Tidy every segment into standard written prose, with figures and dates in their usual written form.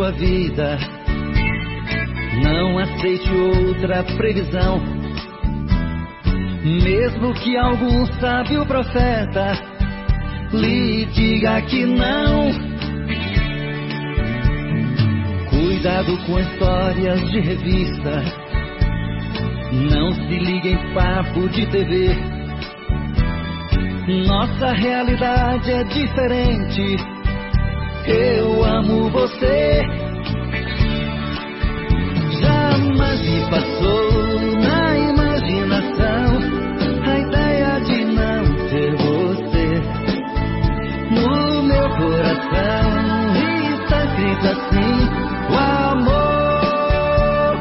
sua vida. Não aceite outra previsão, mesmo que algum sábio profeta lhe diga que não. Cuidado com histórias de revista, não se ligue em papo de TV. Nossa realidade é diferente. Eu amo você. Jamais me passou na imaginação a ideia de não ter você. No meu coração está escrito assim: o amor,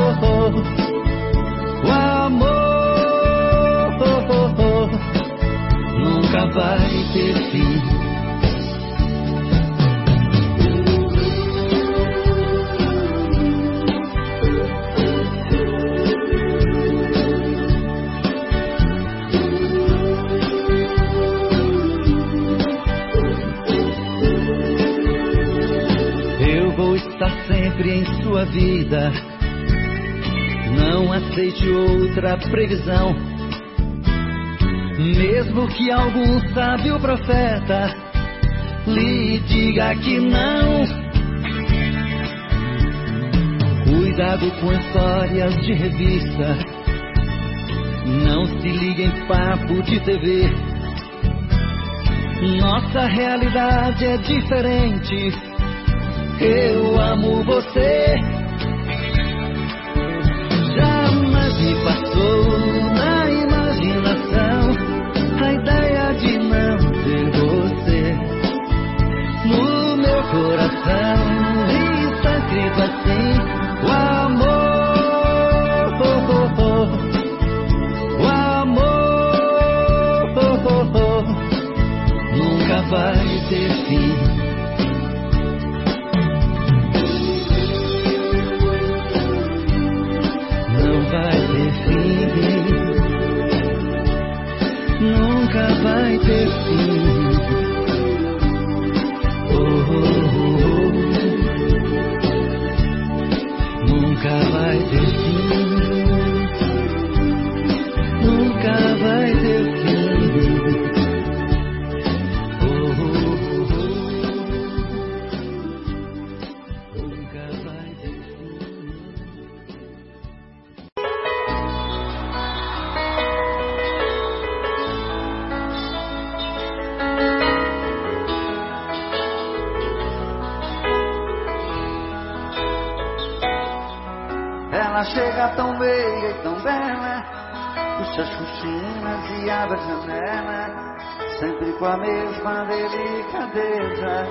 o amor nunca vai ter fim. Sempre em sua vida, não aceite outra previsão, mesmo que algum sábio profeta lhe diga que não. Cuidado com histórias de revista, não se ligue em papo de TV. Nossa realidade é diferente. Eu amo você. Jamais me passou na imaginação a ideia de não ter você. No meu coração está escrito assim: o amor, o amor nunca vai ter fim. Vai ter fim, nunca vai ter fim. Oh, oh, oh. Nunca vai ter fim, nunca vai ter fim. Oh, oh, oh. Nunca vai ter fim. Ela chega tão meiga e tão bela, puxa as cortinas e abre a janela, sempre com a mesma delicadeza.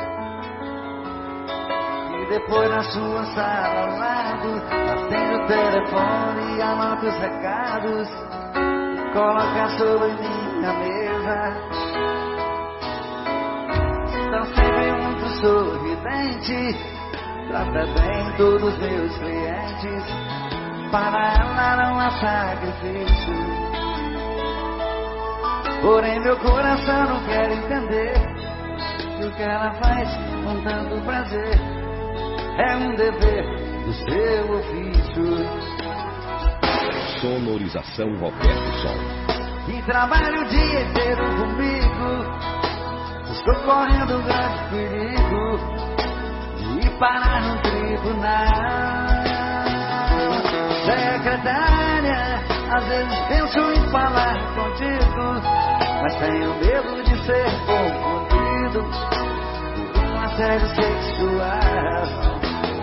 E depois na sua sala ao lado, acende o telefone e anota os recados, coloca sobre minha mesa. Está sempre muito sorridente, trata bem todos meus clientes, para ela não há sacrifício. Porém meu coração não quer entender que o que ela faz com tanto prazer é um dever do seu ofício. Sonorização Roberto Sol. E trabalha o dia inteiro comigo, estou correndo um grande perigo e parar no tribunal. Secretária, às vezes penso em falar contigo, mas tenho medo de ser confundido por um assédio sexual.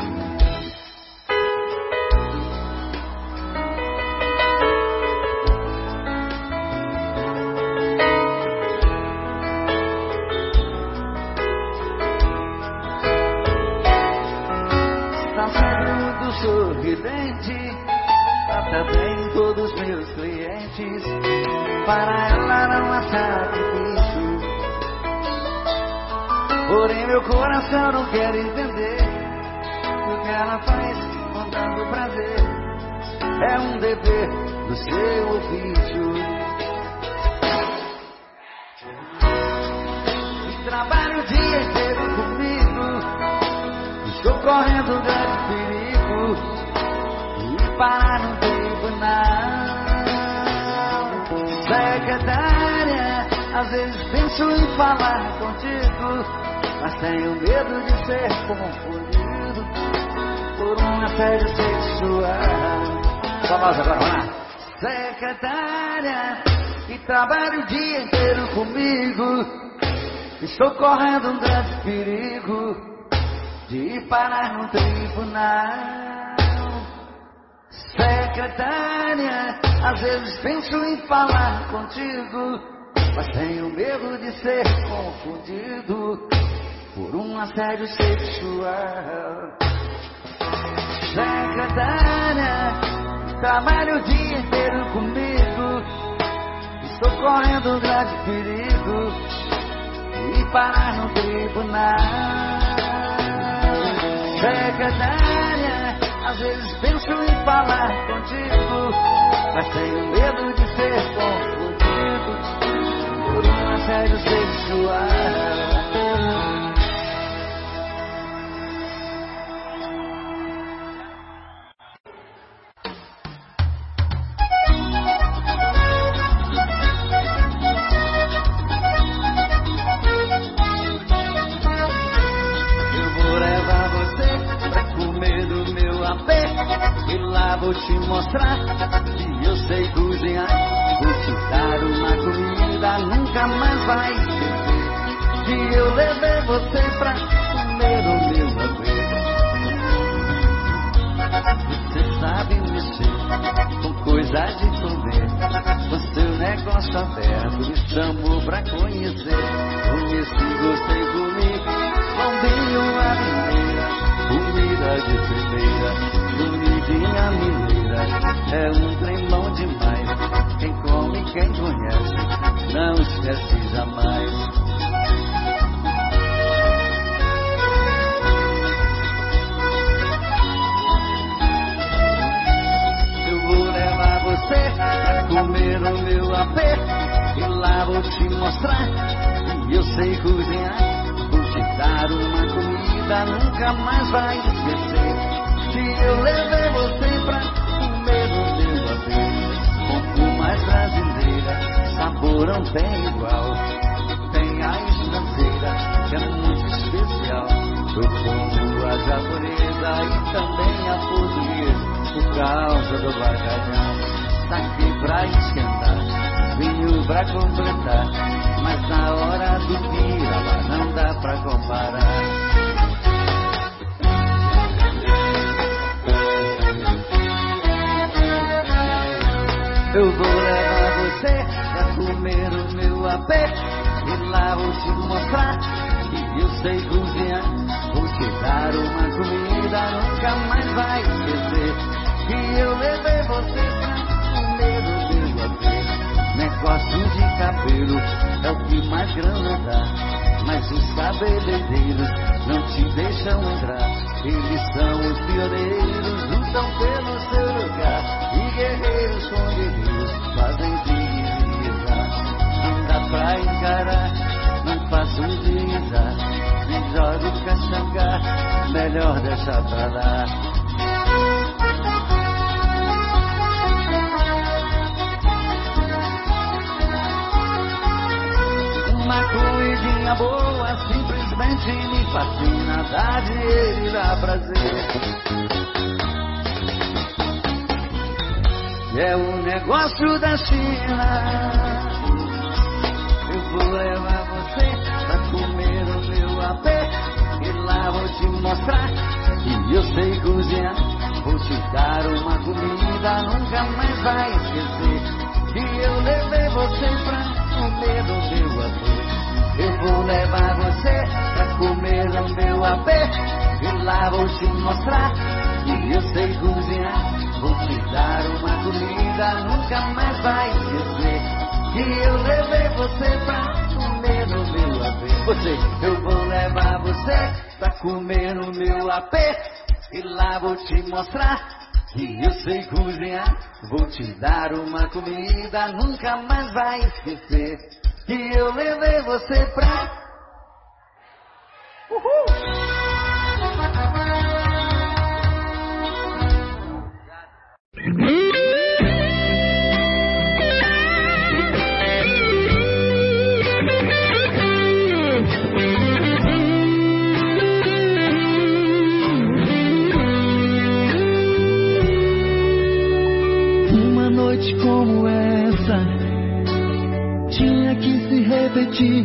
Sorridente, trata bem todos meus clientes, para ela não há sacrifício. Porém meu coração não quer entender que o que ela faz com tanto prazer é um dever do seu ofício. E trabalha o dia inteiro comigo, estou correndo um grande perigo e parar no tribunal. Secretária, às vezes penso em falar contigo, mas tenho medo de ser confundido por um assédio sexual. Famosa agora, vamos lá. Secretária, que trabalha o dia inteiro comigo, estou correndo um grande perigo de parar no tribunal. Secretária, às vezes penso em falar contigo, mas tenho medo de ser confundido por um assédio sexual. Secretária, trabalho o dia inteiro comigo, estou correndo um grande perigo e parar no tribunal. Secretária, às vezes penso em falar contigo, mas tenho medo de ser confundido por um assédio sexual. E lá vou te mostrar que eu sei cozinhar. Vou te dar uma comida, nunca mais vai esquecer que eu levei você pra comer o meu haver. Você sabe mexer com coisa de comer, com seu negócio aberto, me chamou pra conhecer. Conheci, gostei, comi, bombinho a mineira, comida de primeira. Comidinha mineira é um trem bom demais. Quem come, quem conhece, não esquece jamais. Eu vou levar você pra comer no meu apê, e lá vou te mostrar que eu sei cozinhar. Vou te dar uma comida, nunca mais vai esquecer que eu levei você pra comer no meu haver. Como mais brasileira, sabor não tem igual. Tem a estrangeira, que é muito especial. Eu como a japonesa e também a portuguesa, por causa do bacalhau. Tá aqui pra esquentar, vinho pra completar, mas na hora do piraba não dá pra comparar. Eu vou levar você pra comer o meu apê, e lá vou te mostrar que eu sei cozinhar. Vou te dar uma comida, nunca mais vai esquecer que eu levei você pra comer o meu apê. Negócio de cabelo é o que mais grana dá, mas os cabeleireiros não te deixam entrar. Eles são os pioneiros, lutam pelo seu lugar, e guerreiros com guerreiros fazem deslizar. Não dá pra encarar, não faço deslizar, nem jogo caxangá, melhor deixar pra lá. Uma comidinha boa simplesmente me fascina, dá dinheiro e dá prazer. É um negócio da China. Eu vou levar você pra comer o meu apê, e lá vou te mostrar que eu sei cozinhar. Vou te dar uma comida, nunca mais vai esquecer que eu levei você pra comer o meu apê. Eu vou levar você pra comer o meu apê, e lá vou te mostrar que eu sei cozinhar. Vou te dar uma comida, nunca mais vai esquecer que eu levei você pra comer no meu apê. Eu vou levar você pra comer no meu apê, e lá vou te mostrar que eu sei cozinhar. Vou te dar uma comida, nunca mais vai esquecer que eu levei você pra... Uhul! repetir.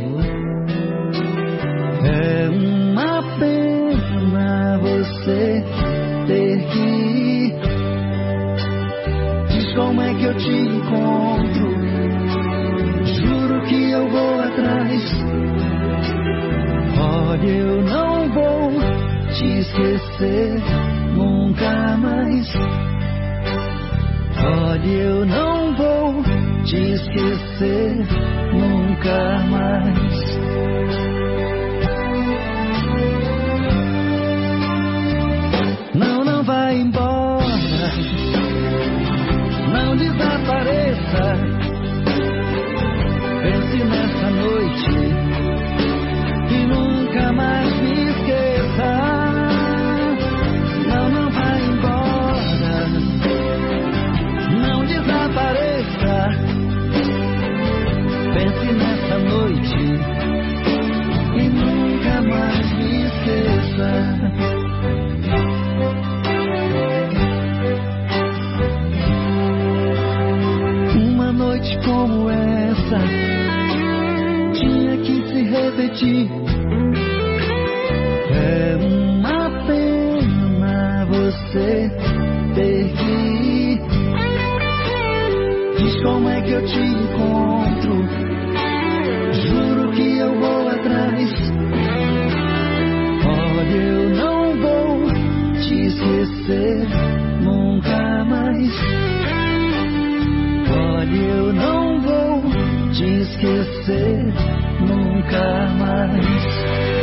É uma pena você ter que ir. Diz como é que eu te encontro. Juro que eu vou atrás. Olha, eu não vou te esquecer nunca mais. Olha, eu não vou te esquecer nunca mais. Não, não vai embora. Não desapareça. Pense nessa noite e nunca mais me esqueça. Não, não vai embora. Não desapareça. Pense nessa noite e nunca mais me esqueça. Uma noite como essa tinha que se repetir. É uma pena você ter que ir. Diz como é que eu te encontro. Juro que eu vou atrás. Olha, eu não vou te esquecer nunca mais. Olha, eu não vou te esquecer nunca mais.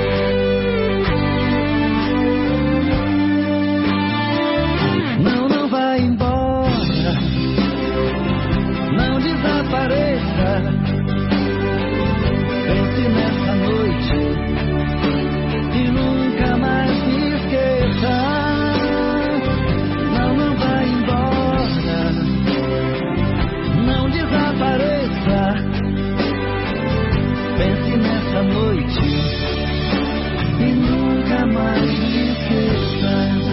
Não, não vai embora. Não desapareça. Pense nessa noite e nunca mais me esqueça. Não, não vai embora. Não desapareça. Pense nessa noite e nunca mais me esqueça.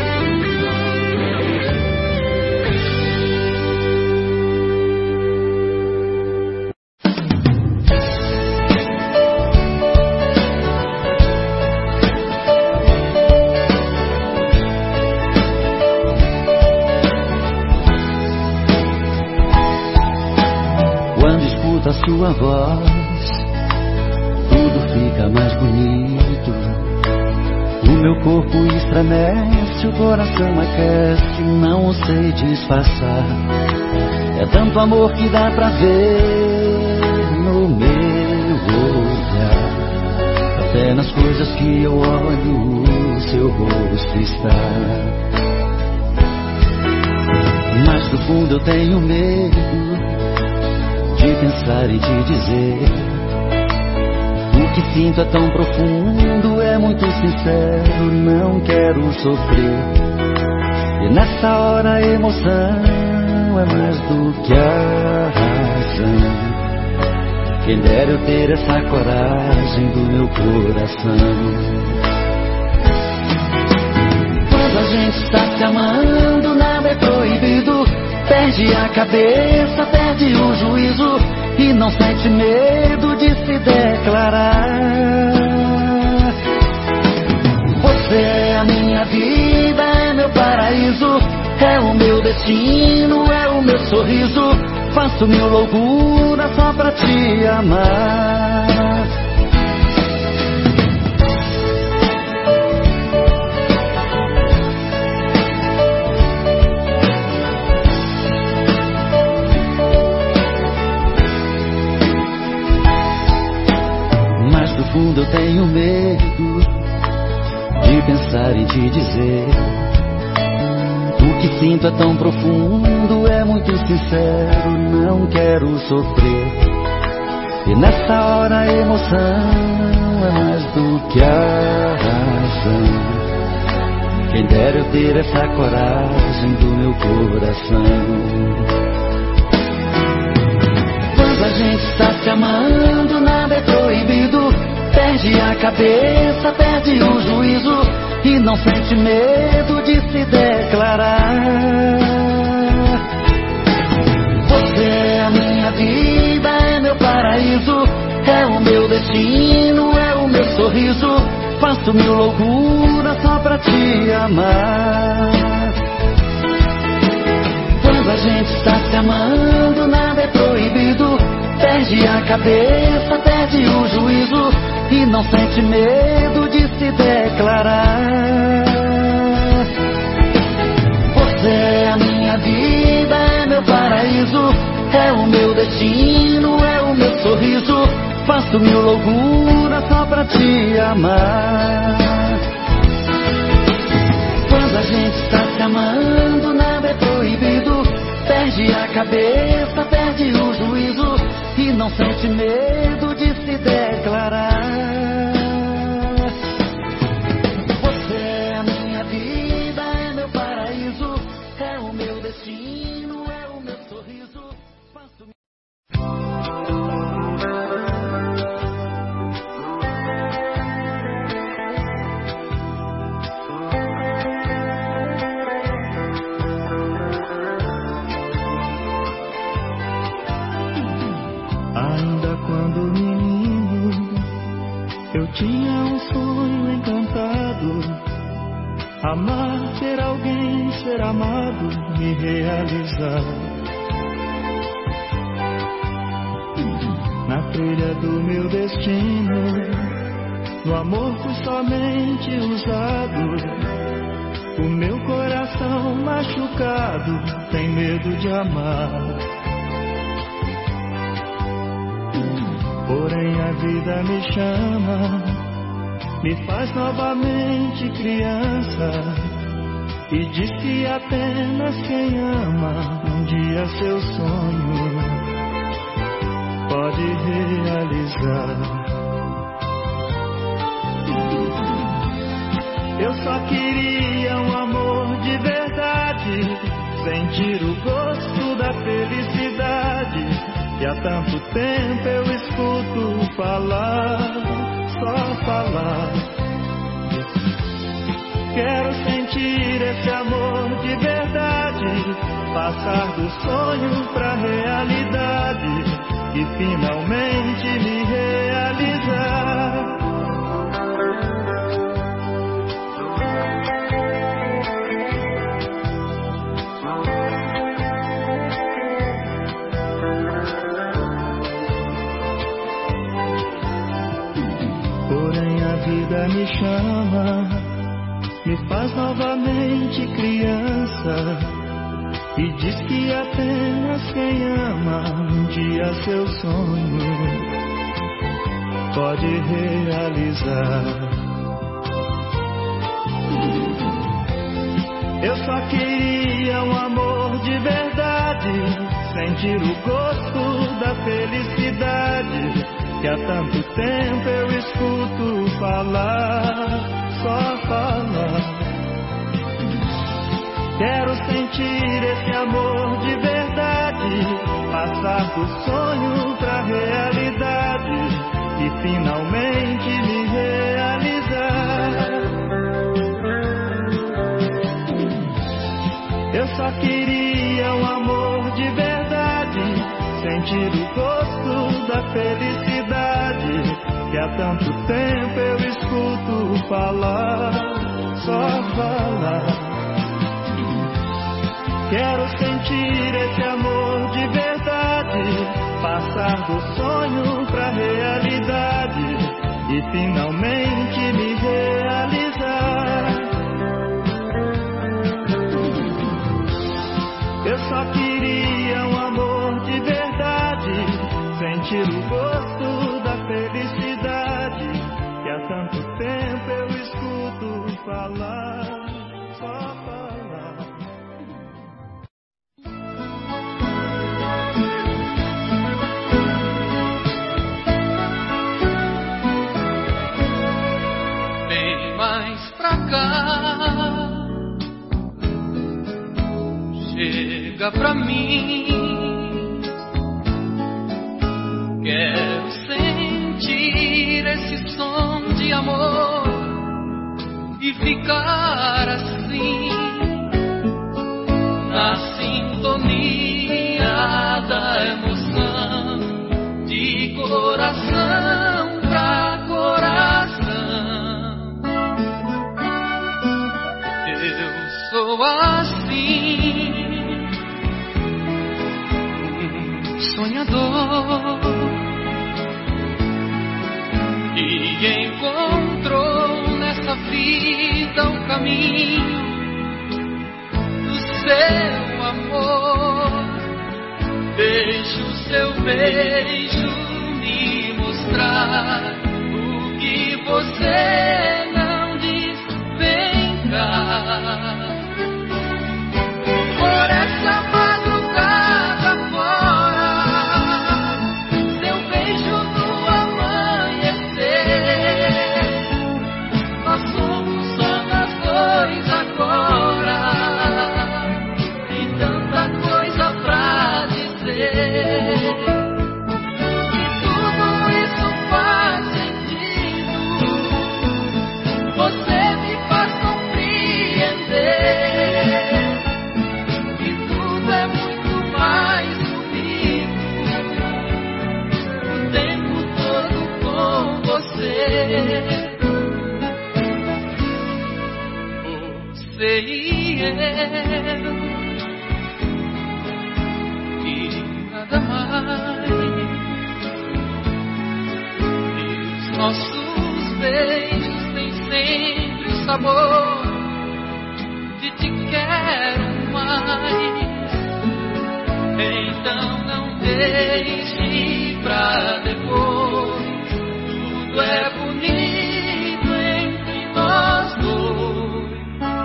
Quando escuto a sua voz, tudo fica mais bonito. O meu corpo estremece, o coração aquece, não sei disfarçar. É tanto amor que dá pra ver no meu olhar. Até nas coisas que eu olho, o seu rosto está. Mas no fundo eu tenho medo de pensar e de dizer. O que sinto é tão profundo, é muito sincero, não quero sofrer. E nessa hora a emoção é mais do que a razão. Quem dera eu ter essa coragem do meu coração. Quando a gente está se amando, nada é proibido. Perde a cabeça, perde o juízo e não sente medo de se declarar. Você é a minha vida, é meu paraíso, é o meu destino, é o meu sorriso. Faço mil loucuras só pra te amar. Mas no fundo eu tenho medo de pensar e de dizer. O que sinto é tão profundo, é muito sincero, não quero sofrer. E nessa hora a emoção é mais do que a razão. Quem dera eu ter essa coragem do meu coração. Quando a gente está se amando, nada é proibido. Perde a cabeça, perde o juízo e não sente medo de se declarar. Você é a minha vida, é meu paraíso, é juízo, faço mil loucuras só pra te amar. Quando a gente está se amando, nada é proibido. Perde a cabeça, perde o juízo e não sente medo de se declarar. Você é a minha vida, é meu paraíso, é o meu destino, é o meu sorriso. Faço mil loucuras só pra te amar. Quando a gente está se amando, nada é proibido. Perde a cabeça, perde o juízo e não sente medo de se declarar. Você é a minha vida, é meu paraíso, é o meu destino, é o meu sorriso. Faço... Ainda quando menino, eu tinha um sonho encantado: amar, ter alguém, ser amado, me realizar. Na trilha do meu destino, no amor fui somente usado. O meu coração machucado tem medo de amar. Porém a vida me chama, me faz novamente criança, e diz que apenas quem ama um dia seu sonho pode realizar. Eu só queria um amor de verdade, sentir o gosto da felicidade, que há tanto tempo eu escuto falar, só falar. Quero sentir esse amor de verdade, passar do sonho pra realidade e finalmente me realizar. Porém a vida me chama, me faz novamente criança, e diz que apenas quem ama um dia seu sonho pode realizar. Eu só queria um amor de verdade, sentir o gosto da felicidade, que há tanto tempo eu escuto falar, só falar. Quero sentir esse amor de verdade, passar do sonho pra realidade e finalmente me realizar. Eu só queria um amor de verdade, sentir o gosto da felicidade, que há tanto tempo eu escuto falar, só falar. Quero sentir esse amor de verdade, passar do sonho pra realidade e finalmente me realizar. Eu só queria um amor de verdade, sentir o gosto da felicidade, que há tanto tempo eu escuto falar, só falar. Vem mais pra cá, chega pra mim. Quero sentir esse som de amor e ficar assim, na sintonia da emoção, de coração pra coração. caminho do seu amor. Deixe o seu beijo me mostrar o que você não diz. Vem cá. Por essa madrugada fora, seu beijo no amanhecer. Nós somos só nós dois agora, e tanta coisa pra dizer. E tudo isso faz sentido. Você me faz compreender. Você e eu, e nada mais. E os nossos beijos têm sempre sabor de te quero mais. Então não deixe pra depois. Tudo é bonito entre nós dois.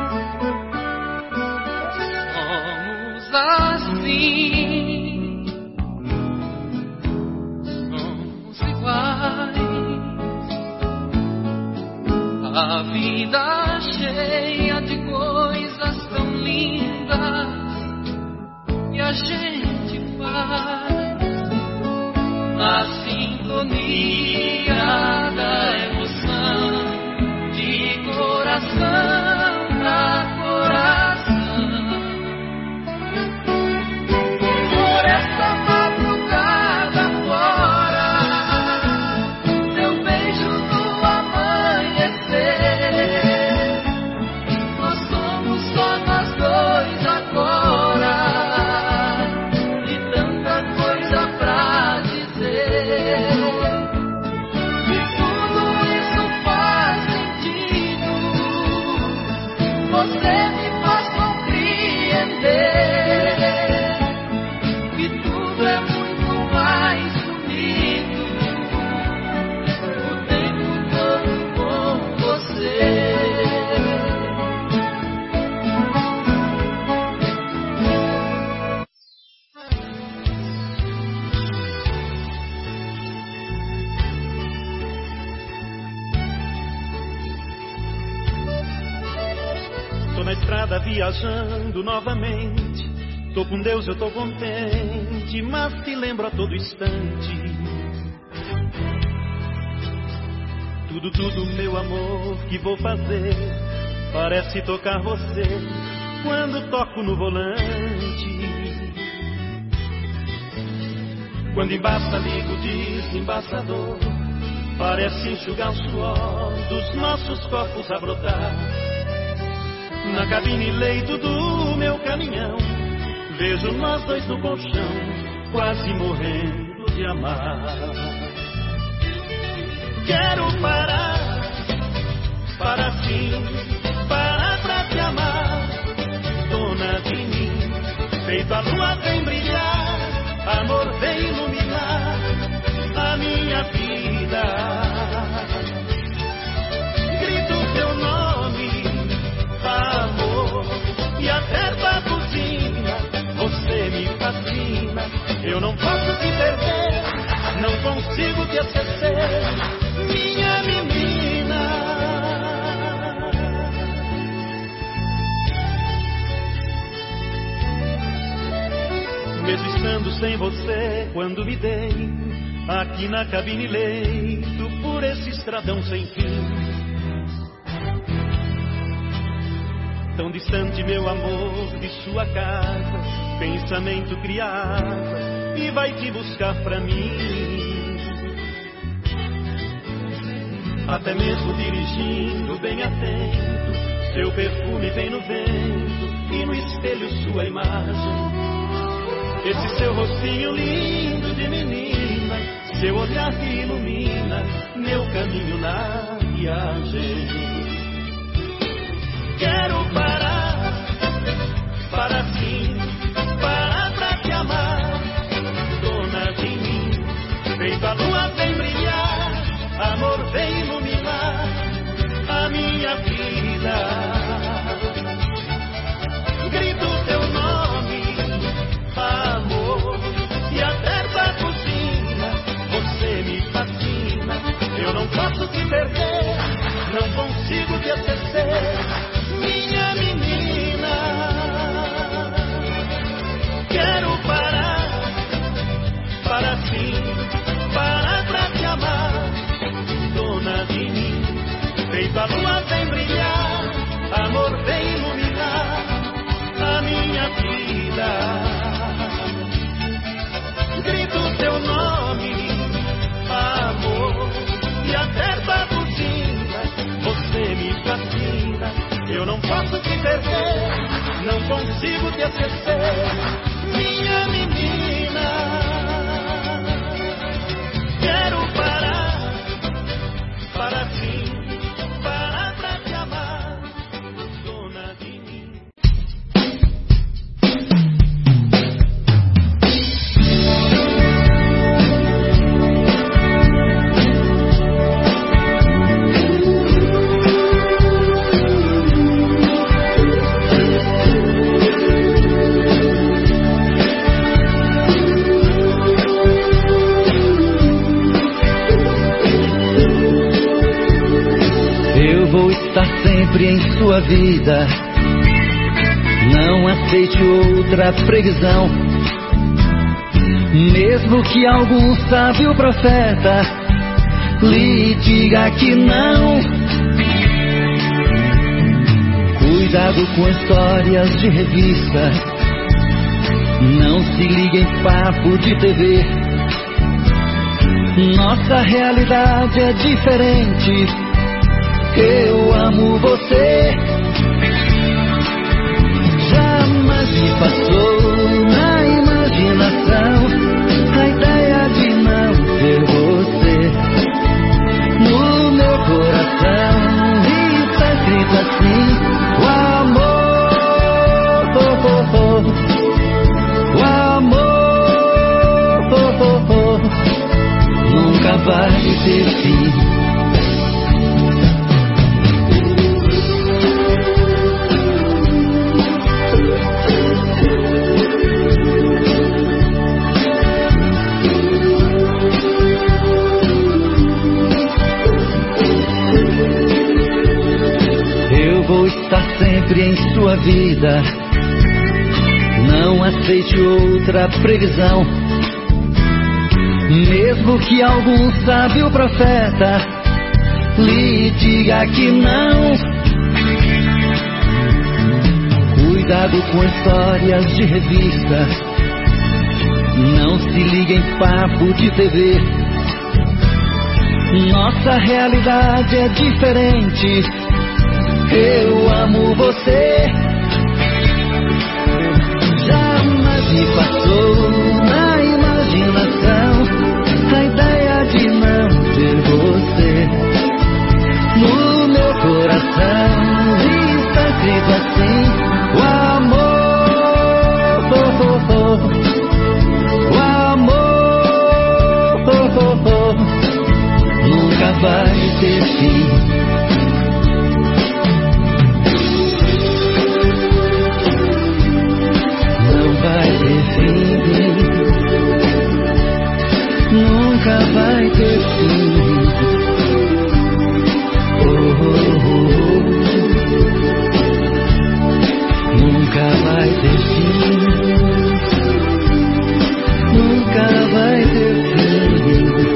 Somos assim, somos iguais. A vida cheia de coisas tão lindas que a gente faz. Na sintonia da emoção, de coração pra coração. Por essa madrugada fora, seu beijo no amanhecer. Nós somos só nós dois agora, e tanta coisa pra dizer. Você me faz compreender que tudo é muito mais bonito o tempo todo com você. Tô na estrada viajando novamente. Tô com Deus, eu tô contente, mas te lembro a todo instante. Tudo, meu amor, que vou fazer parece tocar você quando toco no volante. Quando embaça, ligo o desembaçador, parece enxugar o suor dos nossos corpos a brotar. Na cabine leito do meu caminhão, vejo nós dois no colchão, quase morrendo de amar. Quero parar, para sim, parar pra te amar. Dona de mim, feito a lua vem brilhar, amor vem iluminar a minha vida. Grito teu nome, amor, e até da cozinha você me fascina. Eu não posso te perder, não consigo te esquecer, minha menina. Mesmo estando sem você, quando me dei aqui na cabine leito por esse estradão sem fim. Tão distante, meu amor, de sua casa, pensamento criava e vai te buscar pra mim. Até mesmo dirigindo bem atento, seu perfume vem no vento e no espelho sua imagem. Esse seu rostinho lindo de menina, seu olhar que ilumina meu caminho na viagem. Quero parar, para sim, parar pra te amar. Dona de mim, feito a lua vem brilhar, amor vem iluminar a minha vida. Grito teu nome, amor, e até da cozinha você me fascina. Eu não posso te perder, não consigo te esquecer, minha menina. Quero parar, para sim, parar pra te amar. Dona de mim, feito a lua vem brilhar, amor vem iluminar a minha vida. Grito teu nome, amor, e até da cozinha você me fascina. Eu não posso te perder, não consigo te esquecer, minha menina. Quero parar, para sim, parar pra te amar. Dona de mim. Sempre em sua vida, não aceite outra previsão. Mesmo que algum sábio profeta lhe diga que não. Cuidado com histórias de revista, não se ligue em papo de TV. Nossa realidade é diferente. Eu amo você. Jamais me passou na imaginação a ideia de não ter você no meu coração. Está escrito assim: o amor, o amor nunca vai ter fim. Está sempre em sua vida, não aceite outra previsão. Mesmo que algum sábio profeta lhe diga que não. Cuidado com histórias de revista, não se ligue em papo de TV. Nossa realidade é diferente. Eu amo você. Jamais me passou na imaginação a ideia de não ter você no meu coração. Está escrito assim: o amor, o amor nunca vai ter fim. Nunca vai ter fim. Nunca vai ter fim. Nunca vai ter fim.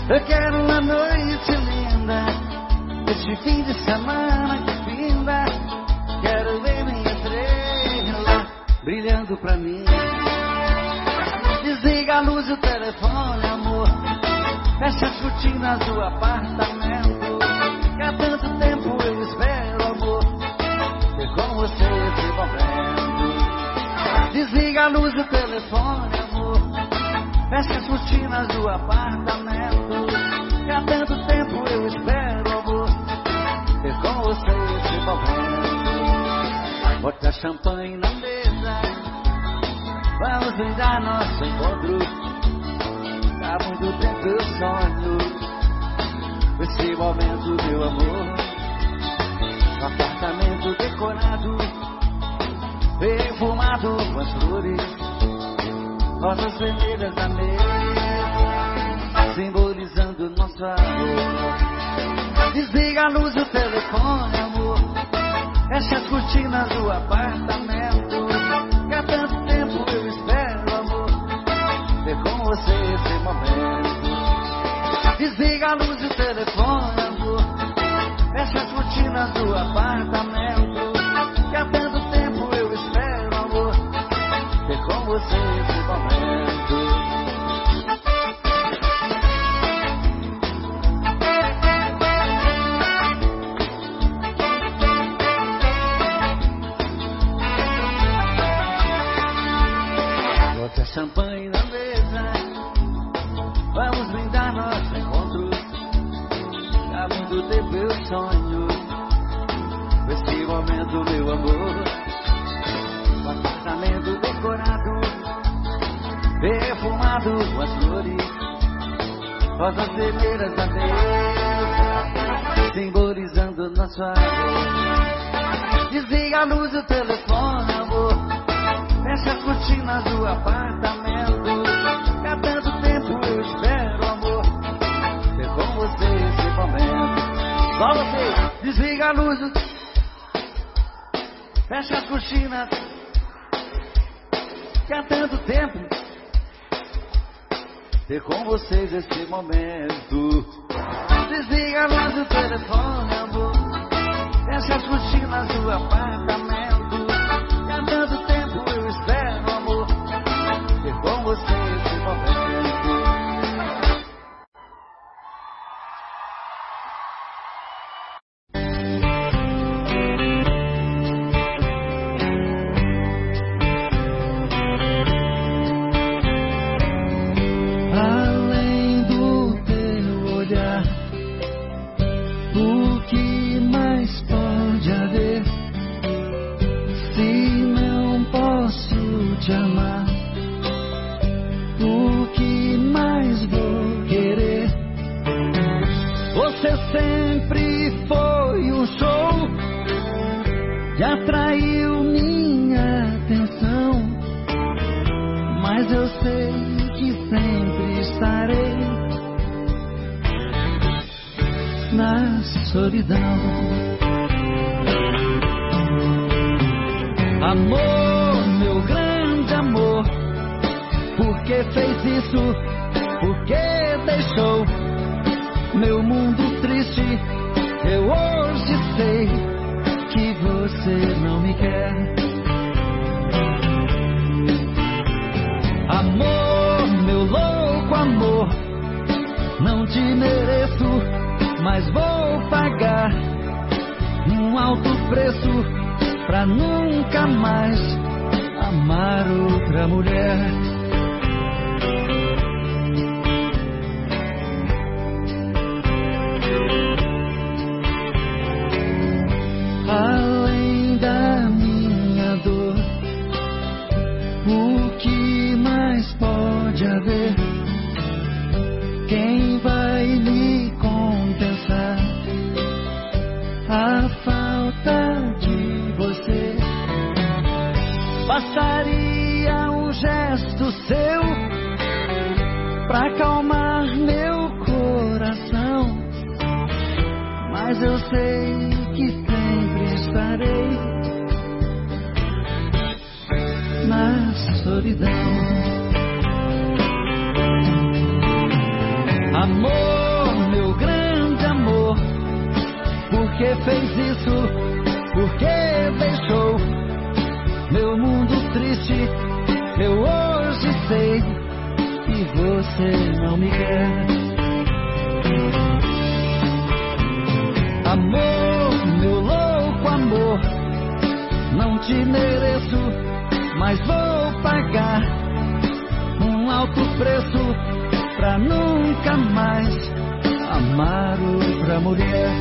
Eu quero uma noite linda, este fim de semana que finda. Quero ver minha estrela brilhando pra mim. Desliga a luz e o telefone, amor. Fecha as cortinas do apartamento, que há tanto tempo eu espero, amor, ter com você esse momento. Desliga a luz do telefone, amor. Fecha as cortinas do apartamento, que há tanto tempo eu espero, amor, ter com você esse momento. Bota champanhe na mesa, vamos brindar nosso encontro. Há muito tempo eu sonho esse momento, meu amor. Um apartamento decorado, perfumado com as flores, rosas vermelhas na mesa, simbolizando nosso amor. Desliga a luz do telefone, amor. Fecha as cortinas do apartamento, que há tanto tempo eu espero, amor, ter com você esse momento. Desliga a luz do telefone, amor. Fecha as cortinas do apartamento, que há tanto tempo eu espero, amor, ter com você esse momento. Bota champanhe na mesa, vamos brindar nosso encontro. Há muito tempo eu sonho esse momento, meu amor. Um apartamento decorado, perfumado com as flores, rosas vermelhas na mesa, simbolizando nosso amor. Desliga a luz do telefone, amor. Fecha as cortinas do apartamento, que há tanto tempo eu espero, amor, ter com você esse momento. Só você, desliga a luz do... Fecha as cortinas, que há tanto tempo ter com vocês esse momento. Desliga a luz do telefone, amor. Fecha as cortinas do apartamento, que há tanto tempo eu espero, amor, ter com você esse momento. Além do teu olhar, o que mais pode haver? Se não posso te amar, o que mais vou querer? Você sempre foi um show que atraiu minha atenção, mas eu sei que sempre estarei na solidão. Amor, meu grande amor, por que fez isso? Por que deixou meu mundo triste? Eu hoje sei que você não me quer. Amor, meu louco amor, não te mereço, mas vou pagar um alto preço pra nunca mais amar outra mulher. Além da minha dor, o que mais pode haver? Quem vai me compensar a falta de você? Bastaria um gesto seu pra acalmar meu coração, mas eu sei que sempre estarei na solidão. Amor, que fez isso? Por que deixou meu mundo triste? Eu hoje sei que você não me quer. Amor, meu louco amor, não te mereço, mas vou pagar um alto preço pra nunca mais amar outra mulher.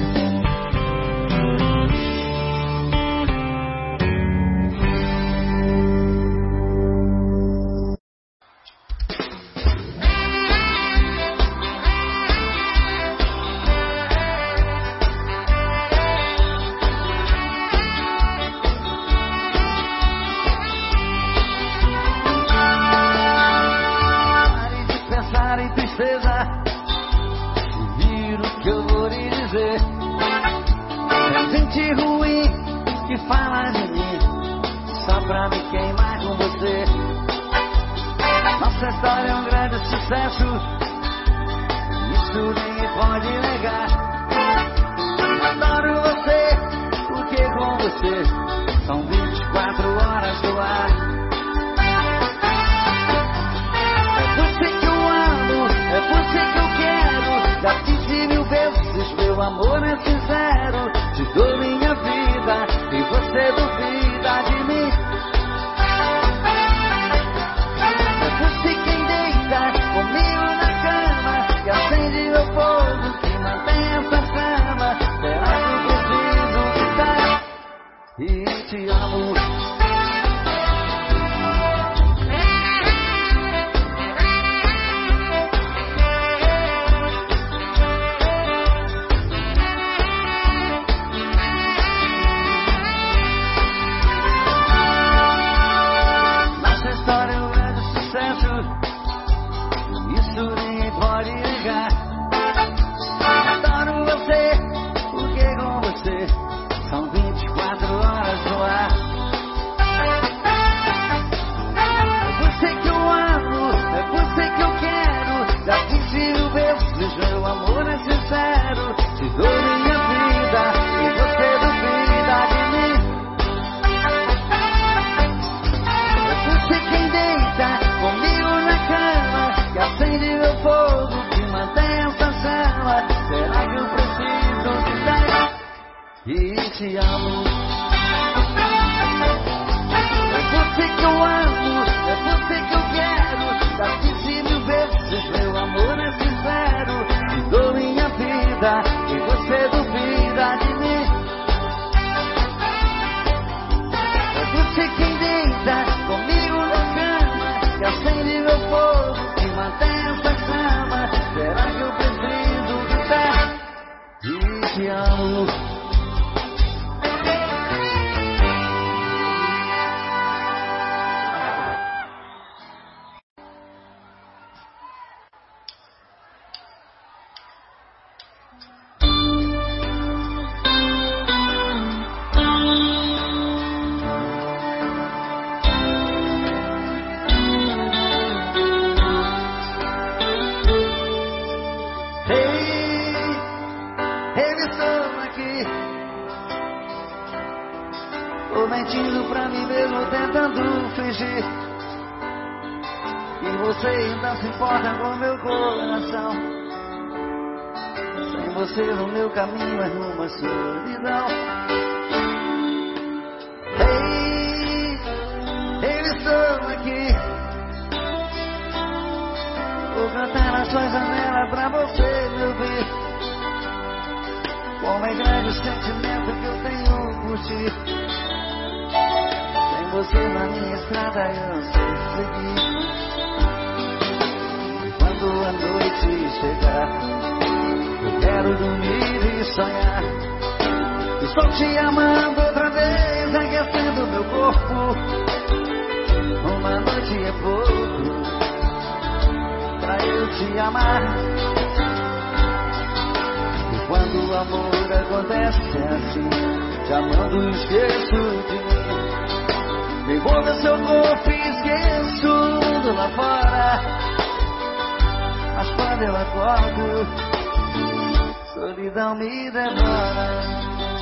Mas quando eu acordo, solidão me devora.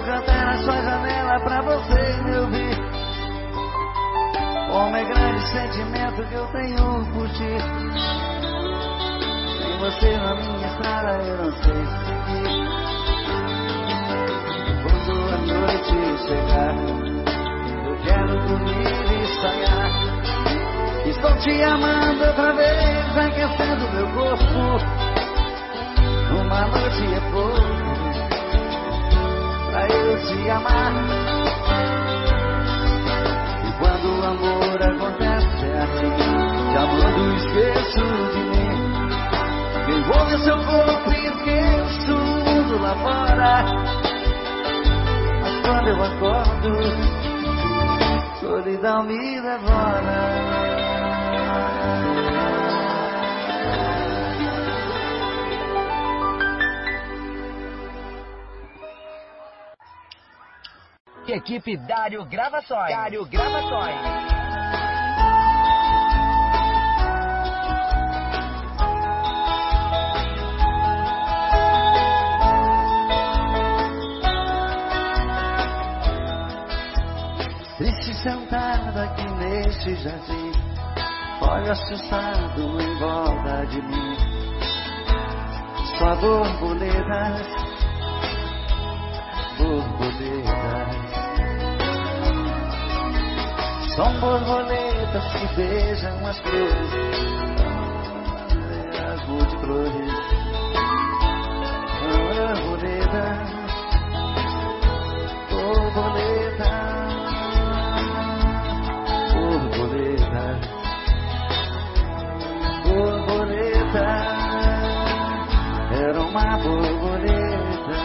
cantar na sua janela pra você me ouvir. Como é grande o sentimento que eu tenho por ti. Sem você na minha estrada eu não sei seguir. Quando a noite chegar, eu quero dormir e sonhar. Estou te amando outra vez, aquecendo meu corpo. Uma noite é pouco pra eu te amar. E quando o amor acontece assim, te amando esqueço de mim. Me envolve seu corpo e esqueço o mundo lá fora. Mas quando eu acordo, solidão me devora. Equipe Dário Gravações. Dário Gravações. Triste sentada aqui neste jardim, olho assustado em volta de mim. Só borboletas, borboletas. São borboletas que beijam as flores, as multicores. Borboletas, borboletas, borboletas, borboletas. Era uma borboleta.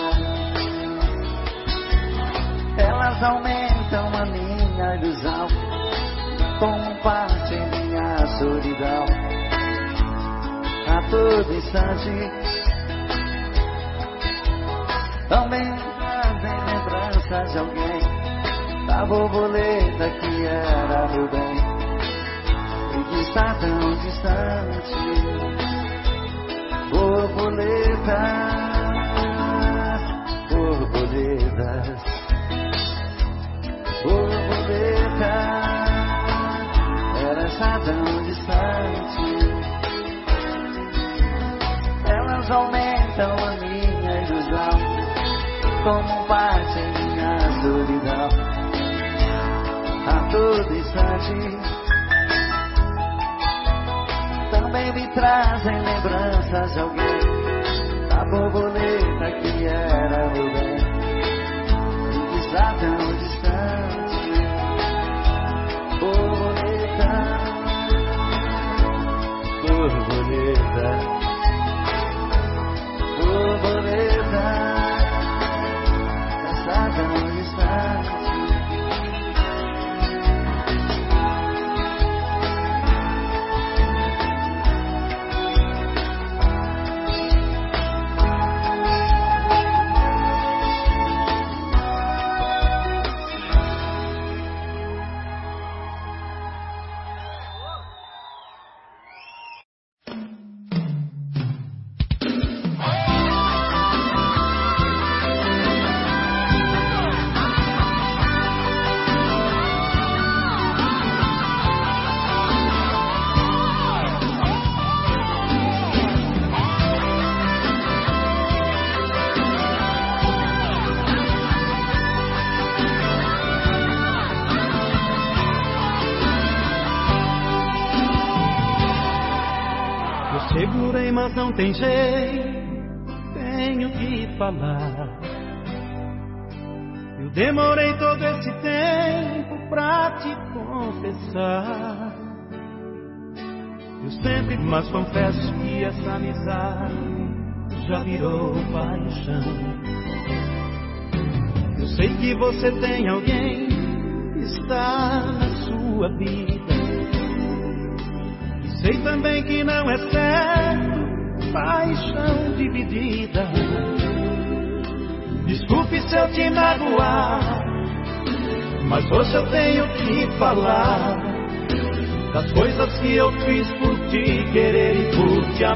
Elas aumentam a minha ilusão, tomam parte em minha solidão. A todo instante também trazem lembranças de alguém, da borboleta que era meu bem e que está tão distante. Borboletas, borboletas, borboletas. Ela está tão distante. Elas aumentam a minha ilusão, como parte em minha solidão. A todo instante também me trazem lembranças de alguém, da borboleta que era meu bem e que está tão distante. Borboleta, borboleta, borboleta, está tão distante. Segurei, mas não tem jeito, tenho que falar. Eu demorei todo esse tempo pra te confessar. Eu sempre, mas confesso que essa amizade já virou paixão. Eu sei que você tem alguém que está na sua vida. Sei também que não é certo paixão dividida. Desculpe se eu te magoar, mas hoje eu tenho que falar das coisas que eu fiz por te querer e por te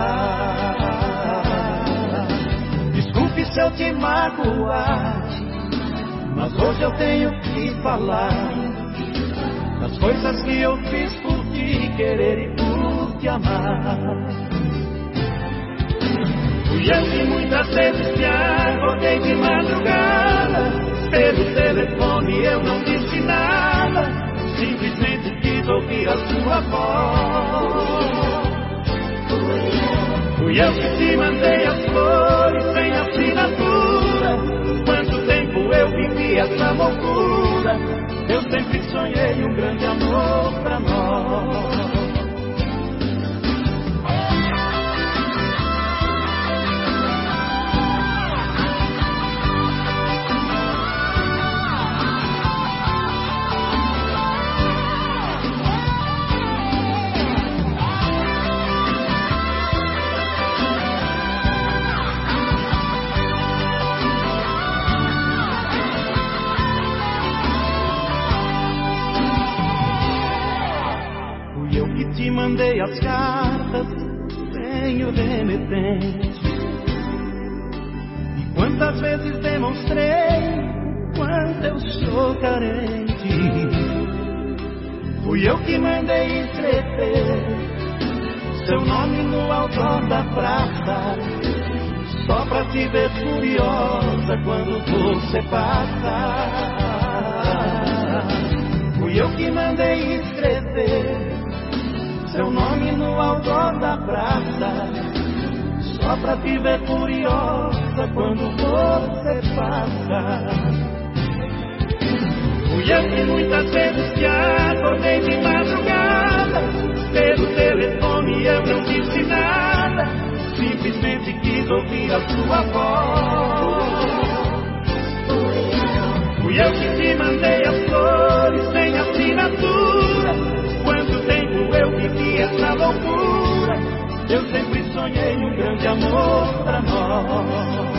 amar. Desculpe se eu te magoar, Mas hoje eu tenho que falar das coisas que eu fiz por te querer e por te amar. Fui eu que muitas vezes te acordei de madrugada, pelo telefone eu não disse nada, simplesmente quis ouvir a sua voz. Fui eu que te mandei as flores sem assinatura. Quanto tempo eu vivi essa loucura, eu sempre sonhei um grande amor pra nós. Te mandei as cartas sem o remetente, e quantas vezes demonstrei quanto eu sou carente. Fui eu que mandei escrever seu nome no altar da praça, só pra te ver furiosa quando você passa. Fui eu que mandei escrever seu nome no altar da praça, só pra te ver curiosa quando você passa. Fui eu que muitas vezes te acordei de madrugada, pelo telefone eu não disse nada, simplesmente quis ouvir a sua voz. Fui eu que te mandei as flores sem assinatura. Quanto tempo eu vivi essa loucura, eu sempre sonhei um grande amor pra nós.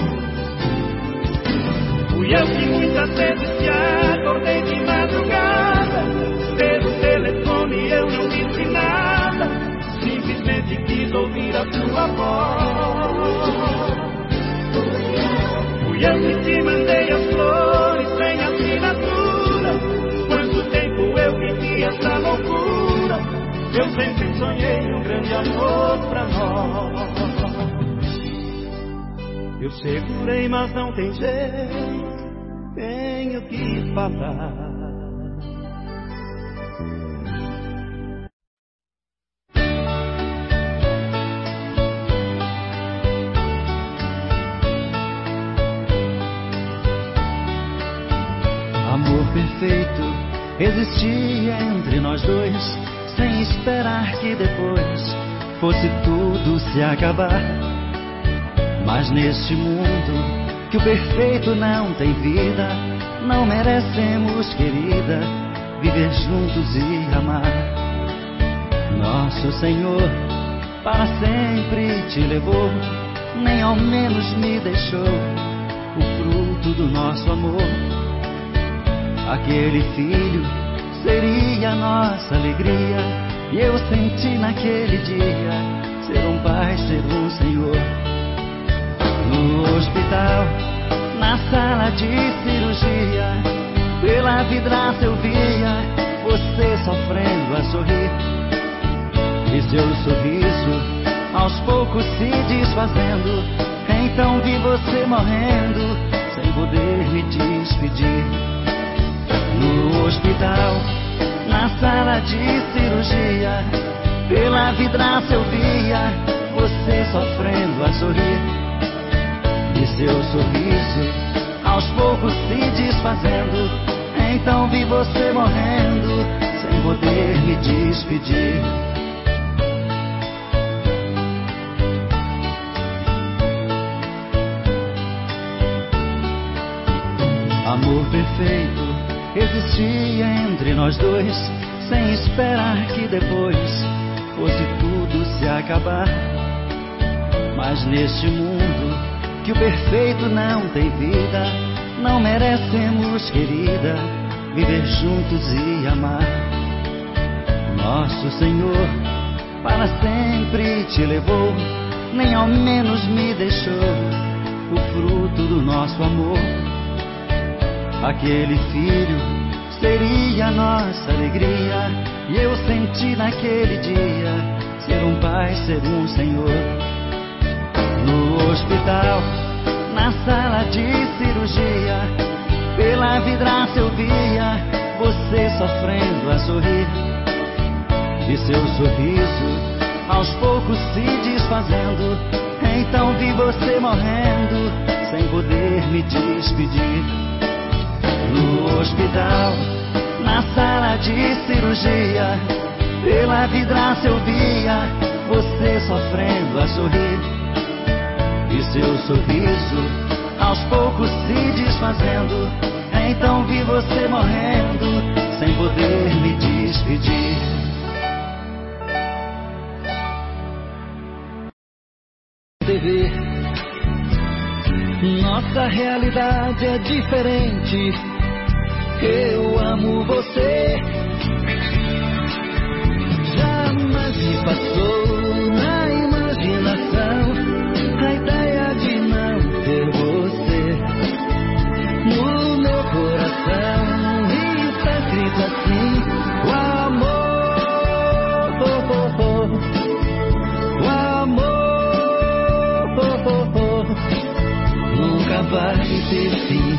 Fui eu que muitas vezes te acordei de madrugada, pelo telefone eu não disse nada, simplesmente quis ouvir a sua voz. Fui eu que te mandei as flores sem assinatura. Quanto tempo eu vivi essa loucura, eu sempre sonhei um grande amor pra nós. Eu segurei, mas não tem jeito, tenho que falar. Amor perfeito existia entre nós dois, sem esperar que depois fosse tudo se acabar. Mas neste mundo que o perfeito não tem vida, não merecemos, querida, viver juntos e amar. Nosso Senhor para sempre te levou, nem ao menos me deixou o fruto do nosso amor. Aquele filho seria nossa alegria, e eu senti naquele dia ser um pai, ser um Senhor. No hospital, na sala de cirurgia, pela vidraça eu via você sofrendo a sorrir, e seu sorriso aos poucos se desfazendo. Então vi você morrendo sem poder me despedir. No hospital, na sala de cirurgia, pela vidraça eu via você sofrendo a sorrir, e seu sorriso aos poucos se desfazendo. Então vi você morrendo sem poder me despedir. Amor perfeito existia entre nós dois, sem esperar que depois fosse tudo se acabar. Mas neste mundo que o perfeito não tem vida, não merecemos, querida, viver juntos e amar. Nosso Senhor para sempre te levou, nem ao menos me deixou o fruto do nosso amor. Aquele filho seria a nossa alegria, e eu senti naquele dia ser um pai, ser um senhor. No hospital, na sala de cirurgia, pela vidraça eu via você sofrendo a sorrir, e seu sorriso aos poucos se desfazendo. Então vi você morrendo sem poder me despedir. No hospital, na sala de cirurgia, pela vidraça eu via você sofrendo a sorrir, e seu sorriso aos poucos se desfazendo. Então vi você morrendo sem poder me despedir. TV, nossa realidade é diferente. Eu amo você. Jamais me passou na imaginação a ideia de não ter você no meu coração. E está escrito assim: o amor, o amor nunca vai ter fim.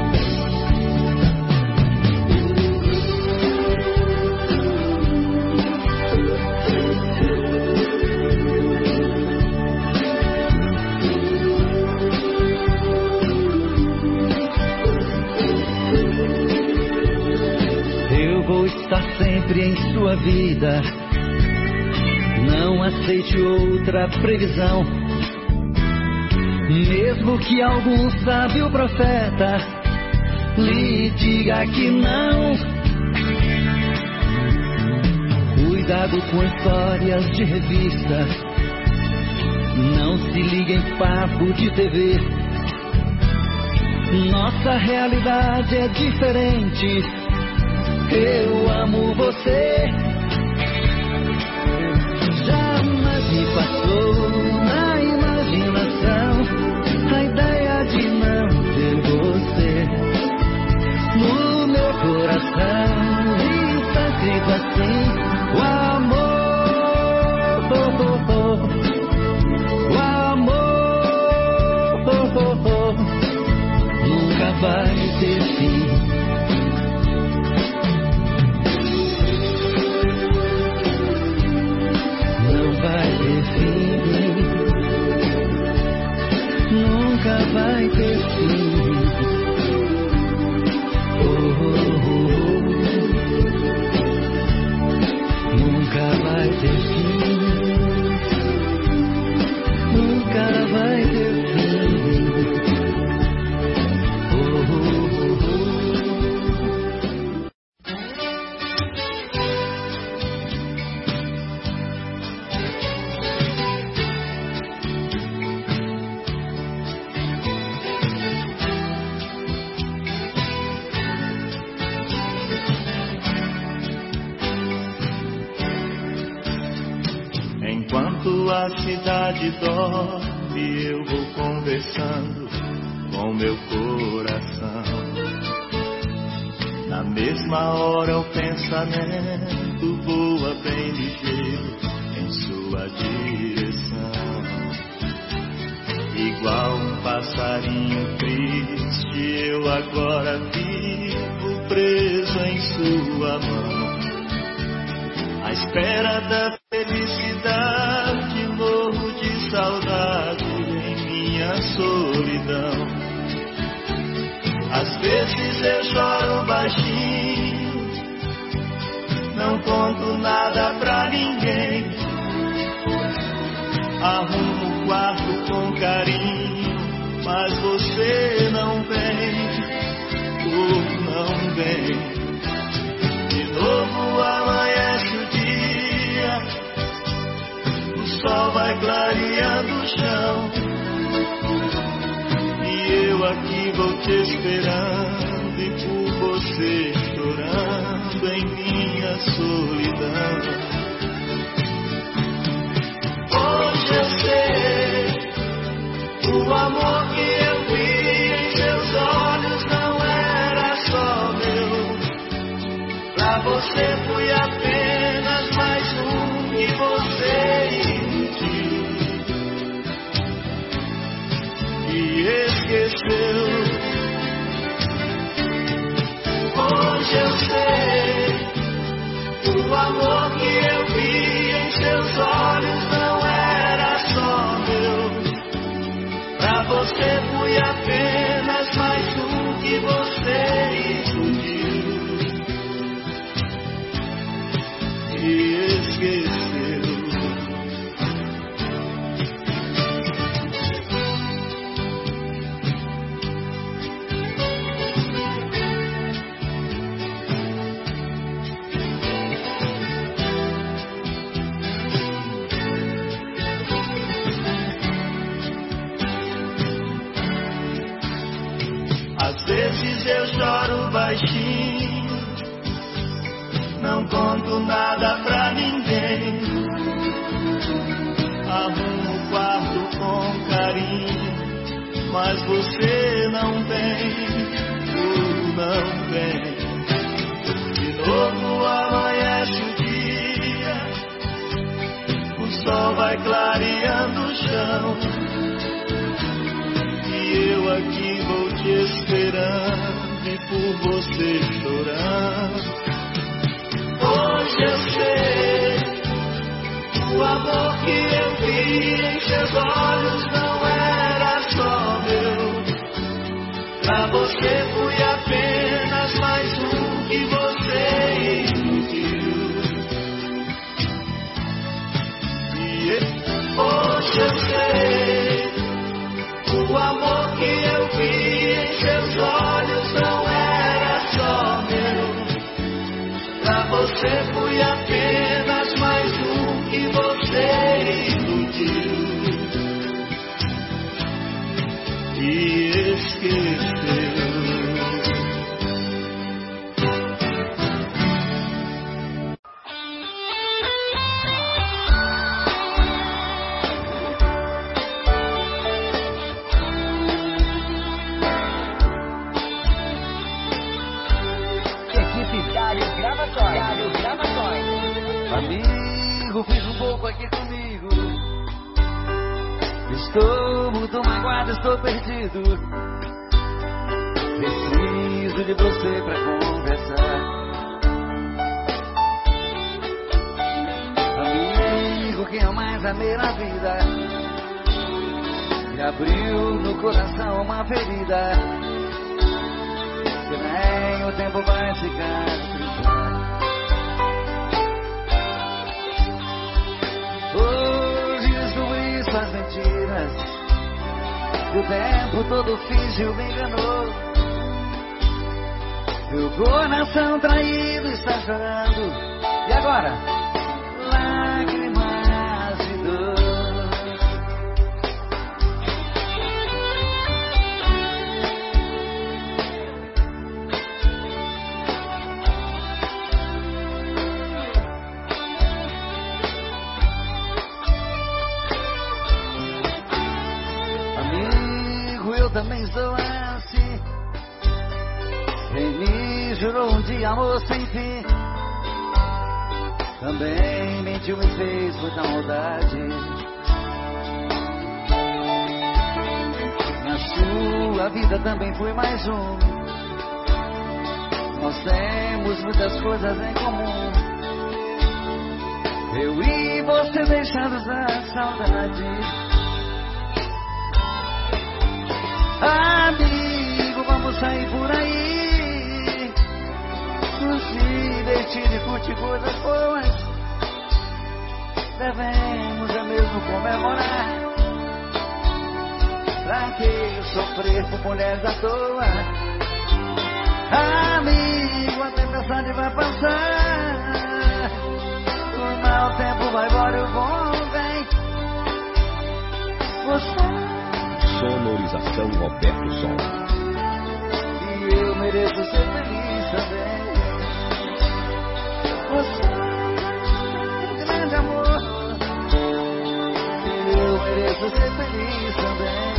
Está sempre em sua vida, não aceite outra previsão. Mesmo que algum sábio profeta lhe diga que não. Cuidado com histórias de revista, não se ligue em papo de TV. Nossa realidade é diferente. Eu amo você. Jamais me passou na imaginação a ideia de não ter você no meu coração. E está escrito assim: o amor, o amor nunca vai ter fim. Nunca vai ter fim. Nunca vai ter fim. Nunca vai ter fim. Enquanto a cidade dorme, eu vou conversando com meu coração. Na mesma hora o pensamento voa bem ligeiro em sua direção. Igual um passarinho triste, eu agora vivo preso em sua mão. À espera da felicidade, morro de saudade em minha solidão. Às vezes eu choro baixinho, não conto nada pra ninguém. Arrumo o quarto com carinho, mas você não vem, não vem. De novo amanhece o dia, o sol vai clareando o chão, e eu aqui vou te esperando, e por você chorando em minha solidão. Hoje eu sei, o amor que eu vi em seus olhos não era guardo com carinho, mas você não tem, não tem. De novo amanhece o dia, o sol vai clareando o chão, e eu aqui vou te esperando e por você chorando. Hoje eu sei, o amor que eu vi em seus olhos não era só meu. Pra você fui apenas mais um que você iludiu. E hoje eu sei, o amor que eu vi em seus olhos não era só meu. Pra você fui apenas mais um que você iludiu e esqueceu. Amigo, fiz um pouco aqui comigo. Estou muito magoado, estou perdido. Preciso de você pra conversar. Amigo, quem eu mais amei na vida, me abriu no coração uma ferida que nem o tempo vai cicatrizar. Hoje descobri suas mentiras, que o tempo todo fingiu, me enganou. Meu coração traído está chorando, e agora? Lágrimas de dor. Eu também sou assim. Quem me jurou um dia amor sem fim, também mentiu, me fez muita maldade. Na sua vida também fui mais um. Nós temos muitas coisas em comum. Eu e você deixados a saudade. Amigo, vamos sair por aí, nos divertir e curtir coisas boas. Devemos é mesmo comemorar. Pra que sofrer por mulheres à toa? Amigo, a tempestade vai passar, o mau tempo vai embora e o bom vem. Você Sonorização Roberto Sol. e eu mereço ser feliz também. Você é um grande amor, e eu mereço ser feliz também.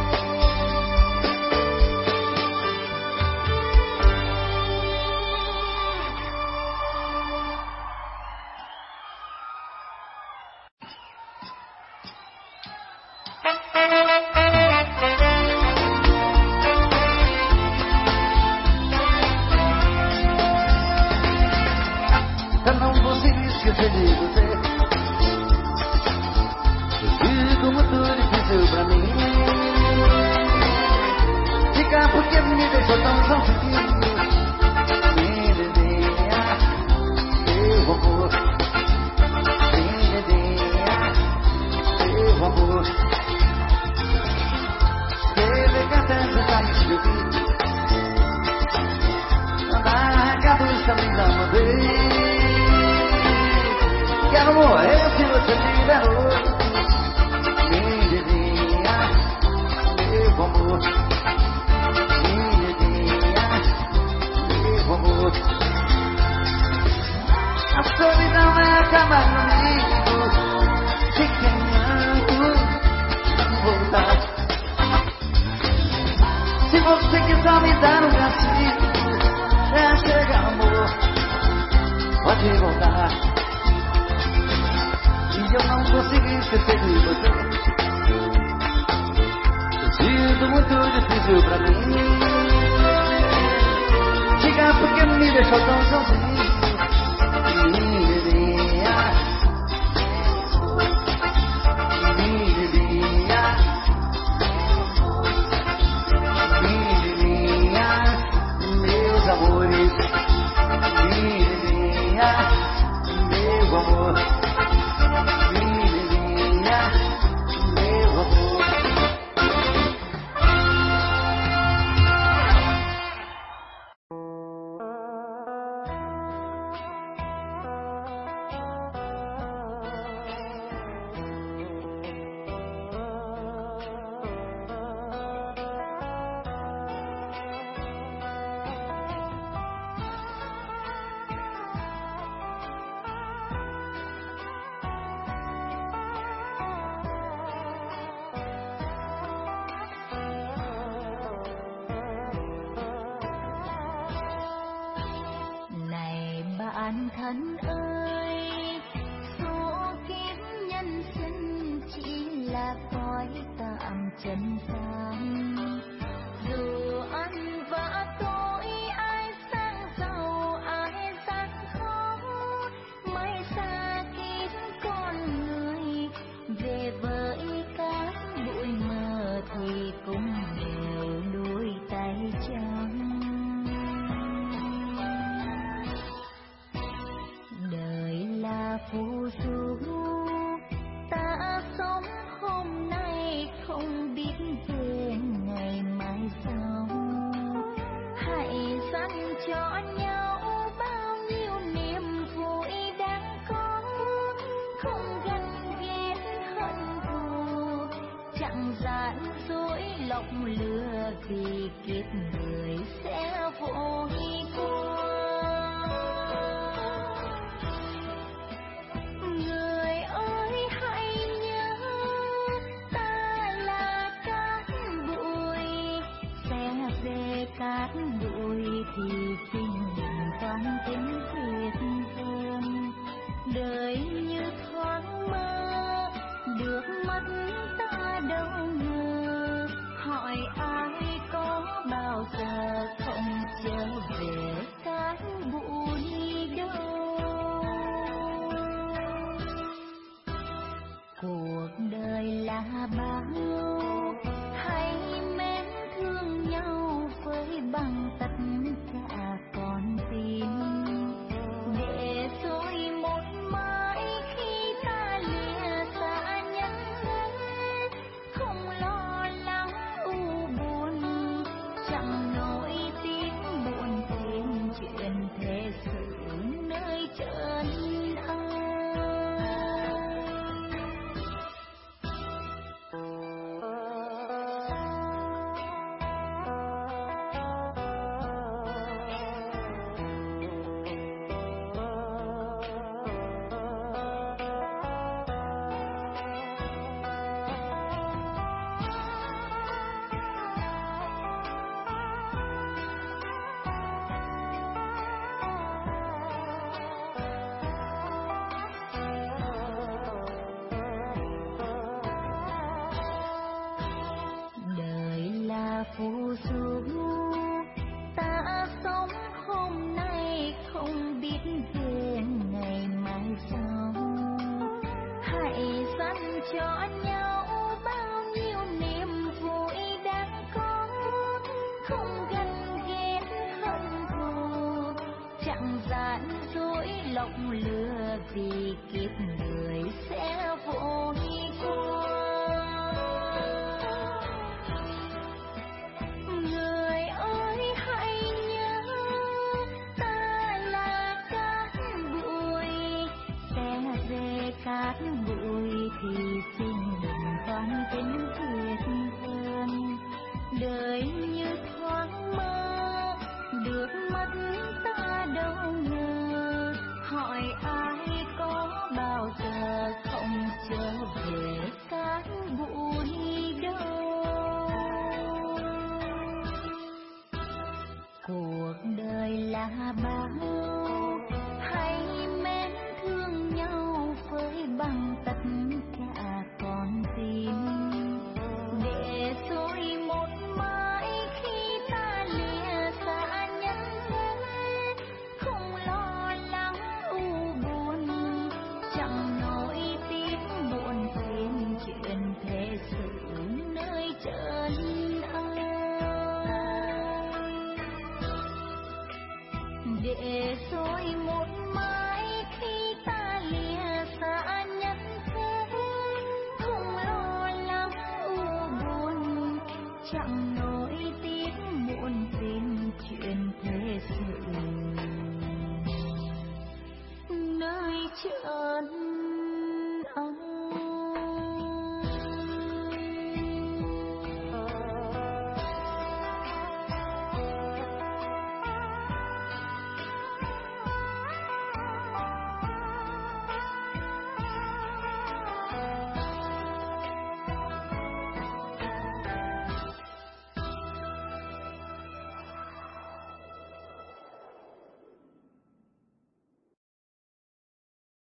Eu não consigo esquecer de você. E como tudo difícil pra mim ficar, porque me deixou tão sozinho. Me desenha seu amor, me desenha seu amor. Teve que até tentar me escrever, andar a cabeça me dá uma vez. Quero morrer se você me liberou. Me desenha seu amor, me desenha seu amor. A solidão vai acabar comigo, te queimando muito difícil pra mim diga porque me deixou tão sozinho. Meus amores, menininha, meu amor, menininha, meu amor. Bạn thân ơi, số kiếp nhân sinh chỉ là cõi tạm trần gian. Dù ăn vã tối, ai sang giàu, ai gian khó, mãi xa kín con người. Về với các bụi mờ thì cũng đều đôi tay trắng. Phù du ta sống hôm nay không biết về ngày mai sau. Hãy dành cho nhau bao nhiêu niềm vui đáng có, không ganh ghét hận thù, chẳng gian dối lọc lừa vì kiếp người sẽ vội qua. Cát bụi thì xin đừng toan tính thiệt hơn. Đời như thoáng mơ, được mất ta đâu ngờ. Hỏi ai có bao giờ không trở về cát bụi đâu. Cuộc đời là bao, hãy mến thương nhau với bằng tất cả con tim, để rồi một mai khi ta lìa xa nhân hết, không lo lắng u buồn, chẳng nỗi tiếc buồn thêm chuyện thế sự nơi trần ai. Phù du ta sống hôm nay không biết về ngày mai sau. Hãy dành cho nhau bao nhiêu niềm vui đáng có, không ganh ghét hận thù, chẳng gian dối lọc lừa vì kiếp người sẽ vội qua. Cát bụi thì xin đừng toan tính thiệt hơn. Đời như thoáng mơ, được mất ta đâu ngờ. Hỏi ai có bao giờ sự nơi chân ai, để rồi một mai khi ta lìa xa nhân thế, không lo lắng u buồn, chẳng nỗi tiếc muộn phiền chuyện thế sự nơi chân